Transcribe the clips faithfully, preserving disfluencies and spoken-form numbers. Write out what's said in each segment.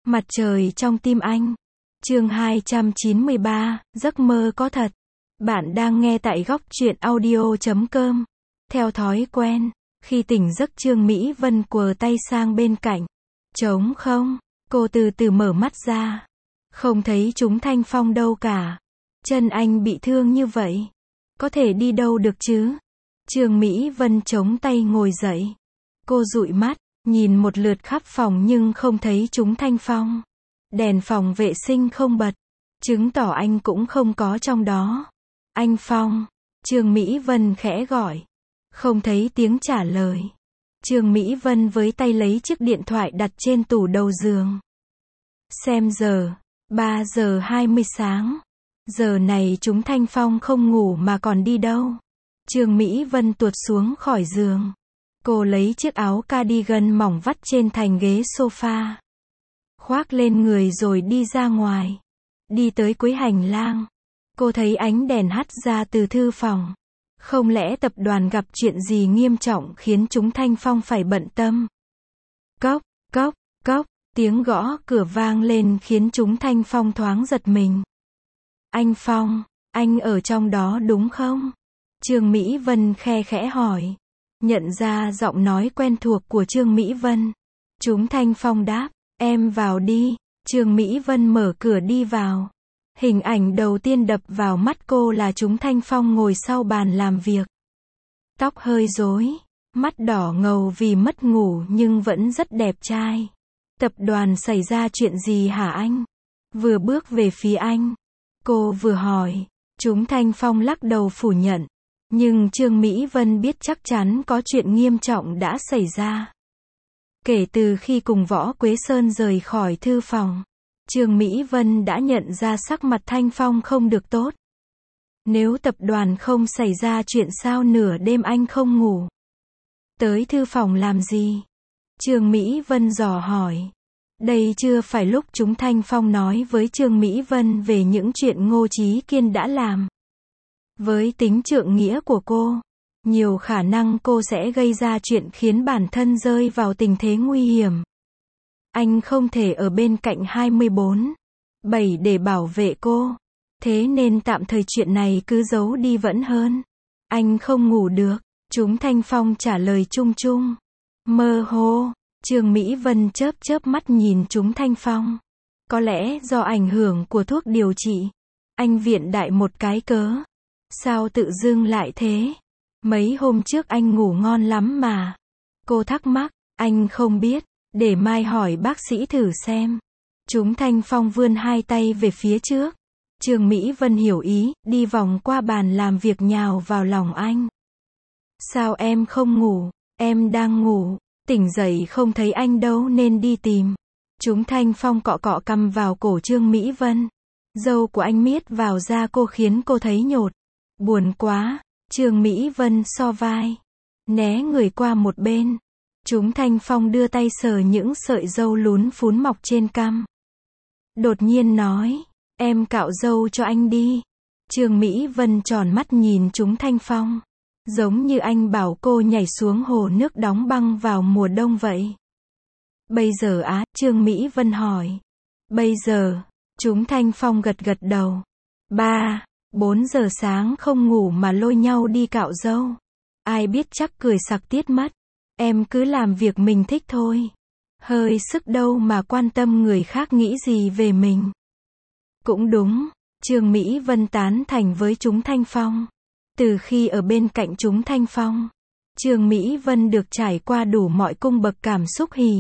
Mặt trời trong tim anh. Chương hai trăm chín mươi ba, giấc mơ có thật. Bạn đang nghe tại góc truyện audio chấm com. Theo thói quen, khi tỉnh giấc Trương Mỹ Vân quờ tay sang bên cạnh. Trống không, cô từ từ mở mắt ra. Không thấy chúng Thanh Phong đâu cả. Chân anh bị thương như vậy. Có thể đi đâu được chứ? Trương Mỹ Vân chống tay ngồi dậy. Cô dụi mắt, nhìn một lượt khắp phòng nhưng không thấy chúng Thanh Phong. Đèn phòng vệ sinh không bật, chứng tỏ anh cũng không có trong đó. Anh Phong, Trương Mỹ Vân khẽ gọi. Không thấy tiếng trả lời. Trương Mỹ Vân với tay lấy chiếc điện thoại đặt trên tủ đầu giường. Xem giờ, ba giờ hai mươi sáng. Giờ này chúng Thanh Phong không ngủ mà còn đi đâu. Trương Mỹ Vân tuột xuống khỏi giường. Cô lấy chiếc áo cardigan mỏng vắt trên thành ghế sofa. Khoác lên người rồi đi ra ngoài. Đi tới cuối hành lang. Cô thấy ánh đèn hắt ra từ thư phòng. Không lẽ tập đoàn gặp chuyện gì nghiêm trọng khiến chúng Thanh Phong phải bận tâm? Cốc, cốc, cốc, tiếng gõ cửa vang lên khiến chúng Thanh Phong thoáng giật mình. Anh Phong, anh ở trong đó đúng không? Trương Mỹ Vân khe khẽ hỏi. Nhận ra giọng nói quen thuộc của Trương Mỹ Vân. Chúng Thanh Phong đáp, em vào đi. Trương Mỹ Vân mở cửa đi vào. Hình ảnh đầu tiên đập vào mắt cô là chúng Thanh Phong ngồi sau bàn làm việc. Tóc hơi rối, mắt đỏ ngầu vì mất ngủ nhưng vẫn rất đẹp trai. Tập đoàn xảy ra chuyện gì hả anh? Vừa bước về phía anh, cô vừa hỏi. Chúng Thanh Phong lắc đầu phủ nhận. Nhưng Trương Mỹ Vân biết chắc chắn có chuyện nghiêm trọng đã xảy ra. Kể từ khi cùng Võ Quế Sơn rời khỏi thư phòng, Trương Mỹ Vân đã nhận ra sắc mặt Thanh Phong không được tốt. Nếu tập đoàn không xảy ra chuyện sao nửa đêm anh không ngủ? Tới thư phòng làm gì? Trương Mỹ Vân dò hỏi. Đây chưa phải lúc chúng Thanh Phong nói với Trương Mỹ Vân về những chuyện Ngô Chí Kiên đã làm. Với tính trượng nghĩa của cô, nhiều khả năng cô sẽ gây ra chuyện khiến bản thân rơi vào tình thế nguy hiểm. Anh không thể ở bên cạnh hai mươi bốn bảy để bảo vệ cô. Thế nên tạm thời chuyện này cứ giấu đi vẫn hơn. Anh không ngủ được. Chúng Thanh Phong trả lời chung chung. Mơ hồ. Trương Mỹ Vân chớp chớp mắt nhìn chúng Thanh Phong. Có lẽ do ảnh hưởng của thuốc điều trị. Anh viện đại một cái cớ. Sao tự dưng lại thế? Mấy hôm trước anh ngủ ngon lắm mà. Cô thắc mắc. Anh không biết. Để mai hỏi bác sĩ thử xem. Chúng Thanh Phong vươn hai tay về phía trước. Trương Mỹ Vân hiểu ý, đi vòng qua bàn làm việc nhào vào lòng anh. Sao em không ngủ? Em đang ngủ. Tỉnh dậy không thấy anh đâu nên đi tìm. Chúng Thanh Phong cọ cọ cằm vào cổ Trương Mỹ Vân. Râu của anh miết vào da cô khiến cô thấy nhột. Buồn quá. Trương Mỹ Vân so vai. Né người qua một bên. Chúng Thanh Phong đưa tay sờ những sợi râu lún phún mọc trên cằm. Đột nhiên nói. Em cạo râu cho anh đi. Trương Mỹ Vân tròn mắt nhìn chúng Thanh Phong. Giống như anh bảo cô nhảy xuống hồ nước đóng băng vào mùa đông vậy. Bây giờ á, Trương Mỹ Vân hỏi. Bây giờ, chúng Thanh Phong gật gật đầu. Ba, bốn giờ sáng không ngủ mà lôi nhau đi cạo râu. Ai biết chắc cười sặc tiết mất. Em cứ làm việc mình thích thôi. Hơi sức đâu mà quan tâm người khác nghĩ gì về mình. Cũng đúng, Trương Mỹ Vân tán thành với chúng Thanh Phong. Từ khi ở bên cạnh chúng Thanh Phong, Trương Mỹ Vân được trải qua đủ mọi cung bậc cảm xúc hỉ,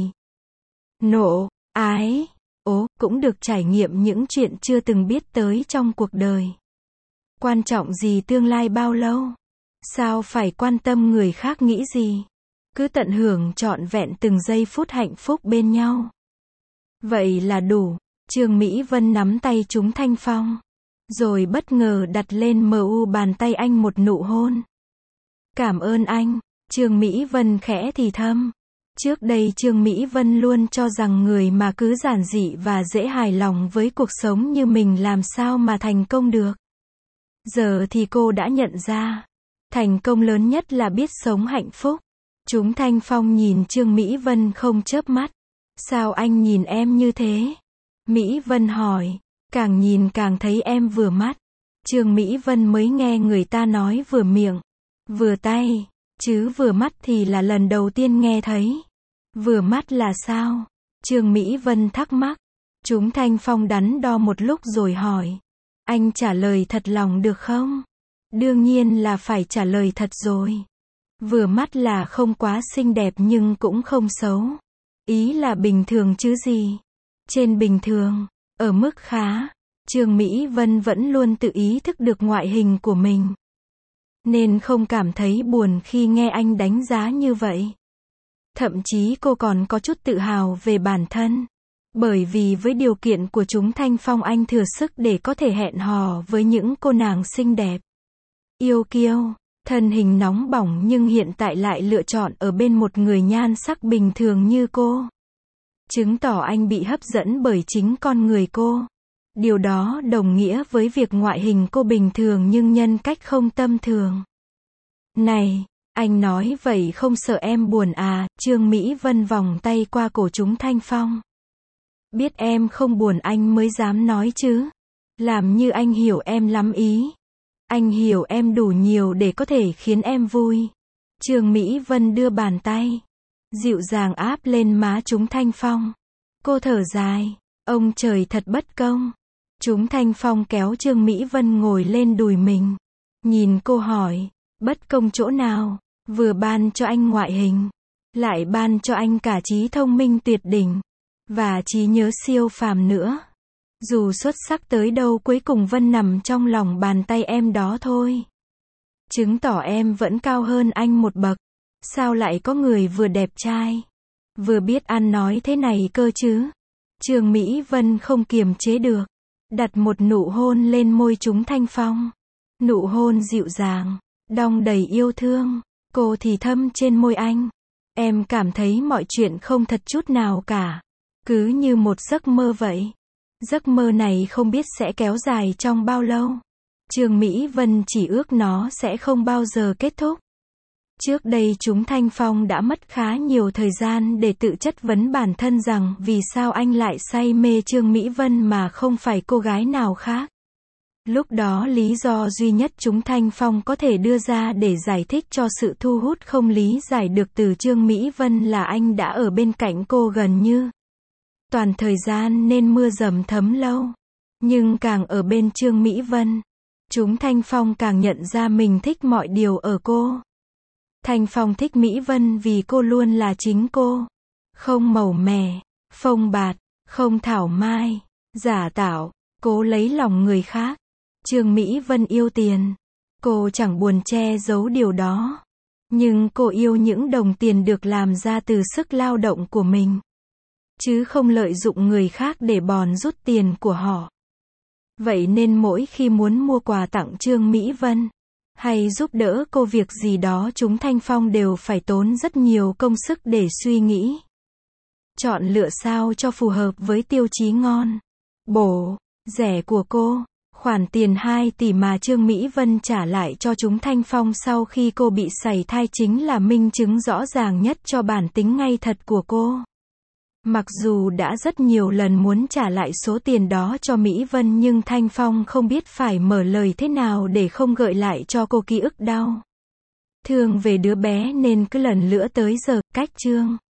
nộ, ái, ố, cũng được trải nghiệm những chuyện chưa từng biết tới trong cuộc đời. Quan trọng gì tương lai bao lâu? Sao phải quan tâm người khác nghĩ gì? Cứ tận hưởng trọn vẹn từng giây phút hạnh phúc bên nhau. Vậy là đủ. Trương Mỹ Vân nắm tay chúng Thanh Phong. Rồi bất ngờ đặt lên mu bàn tay anh một nụ hôn. Cảm ơn anh. Trương Mỹ Vân khẽ thì thầm. Trước đây Trương Mỹ Vân luôn cho rằng người mà cứ giản dị và dễ hài lòng với cuộc sống như mình làm sao mà thành công được. Giờ thì cô đã nhận ra. Thành công lớn nhất là biết sống hạnh phúc. Chúng Thanh Phong nhìn Trương Mỹ Vân không chớp mắt. Sao anh nhìn em như thế? Mỹ Vân hỏi. Càng nhìn càng thấy em vừa mắt. Trương Mỹ Vân mới nghe người ta nói vừa miệng, vừa tay, chứ vừa mắt thì là lần đầu tiên nghe thấy. Vừa mắt là sao? Trương Mỹ Vân thắc mắc. Chúng Thanh Phong đắn đo một lúc rồi hỏi. Anh trả lời thật lòng được không? Đương nhiên là phải trả lời thật rồi. Vừa mắt là không quá xinh đẹp nhưng cũng không xấu. Ý là bình thường chứ gì. Trên bình thường, ở mức khá. Trương Mỹ Vân vẫn luôn tự ý thức được ngoại hình của mình, nên không cảm thấy buồn khi nghe anh đánh giá như vậy. Thậm chí cô còn có chút tự hào về bản thân. Bởi vì với điều kiện của chúng Thanh Phong anh thừa sức để có thể hẹn hò với những cô nàng xinh đẹp, yêu kiêu, thân hình nóng bỏng nhưng hiện tại lại lựa chọn ở bên một người nhan sắc bình thường như cô. Chứng tỏ anh bị hấp dẫn bởi chính con người cô. Điều đó đồng nghĩa với việc ngoại hình cô bình thường nhưng nhân cách không tầm thường. Này, anh nói vậy không sợ em buồn à? Trương Mỹ Vân vòng tay qua cổ chúng Thanh Phong. Biết em không buồn anh mới dám nói chứ. Làm như anh hiểu em lắm ý. Anh hiểu em đủ nhiều để có thể khiến em vui. Trương Mỹ Vân đưa bàn tay dịu dàng áp lên má chúng Thanh Phong. Cô thở dài. Ông trời thật bất công. Chúng Thanh Phong kéo Trương Mỹ Vân ngồi lên đùi mình. Nhìn cô hỏi. Bất công chỗ nào? Vừa ban cho anh ngoại hình, lại ban cho anh cả trí thông minh tuyệt đỉnh, và trí nhớ siêu phàm nữa. Dù xuất sắc tới đâu cuối cùng Vân nằm trong lòng bàn tay em đó thôi. Chứng tỏ em vẫn cao hơn anh một bậc. Sao lại có người vừa đẹp trai, vừa biết ăn nói thế này cơ chứ? Trương Mỹ Vân không kiềm chế được. Đặt một nụ hôn lên môi chúng Thanh Phong. Nụ hôn dịu dàng, đong đầy yêu thương. Cô thì thâm trên môi anh. Em cảm thấy mọi chuyện không thật chút nào cả. Cứ như một giấc mơ vậy. Giấc mơ này không biết sẽ kéo dài trong bao lâu. Trương Mỹ Vân chỉ ước nó sẽ không bao giờ kết thúc. Trước đây chúng Thanh Phong đã mất khá nhiều thời gian để tự chất vấn bản thân rằng vì sao anh lại say mê Trương Mỹ Vân mà không phải cô gái nào khác. Lúc đó lý do duy nhất chúng Thanh Phong có thể đưa ra để giải thích cho sự thu hút không lý giải được từ Trương Mỹ Vân là anh đã ở bên cạnh cô gần như toàn thời gian nên mưa dầm thấm lâu. Nhưng càng ở bên Trương Mỹ Vân, chúng Thanh Phong càng nhận ra mình thích mọi điều ở cô. Thanh Phong thích Mỹ Vân vì cô luôn là chính cô. Không màu mè, phông bạt, không thảo mai, giả tạo, cố lấy lòng người khác. Trương Mỹ Vân yêu tiền. Cô chẳng buồn che giấu điều đó. Nhưng cô yêu những đồng tiền được làm ra từ sức lao động của mình, chứ không lợi dụng người khác để bòn rút tiền của họ. Vậy nên mỗi khi muốn mua quà tặng Trương Mỹ Vân, hay giúp đỡ cô việc gì đó chúng Thanh Phong đều phải tốn rất nhiều công sức để suy nghĩ. Chọn lựa sao cho phù hợp với tiêu chí ngon, bổ, rẻ của cô. Khoản tiền hai tỷ mà Trương Mỹ Vân trả lại cho chúng Thanh Phong sau khi cô bị sảy thai chính là minh chứng rõ ràng nhất cho bản tính ngay thật của cô. Mặc dù đã rất nhiều lần muốn trả lại số tiền đó cho Mỹ Vân nhưng Thanh Phong không biết phải mở lời thế nào để không gợi lại cho cô ký ức đau thương về đứa bé nên cứ lần lữa tới giờ, cách Trương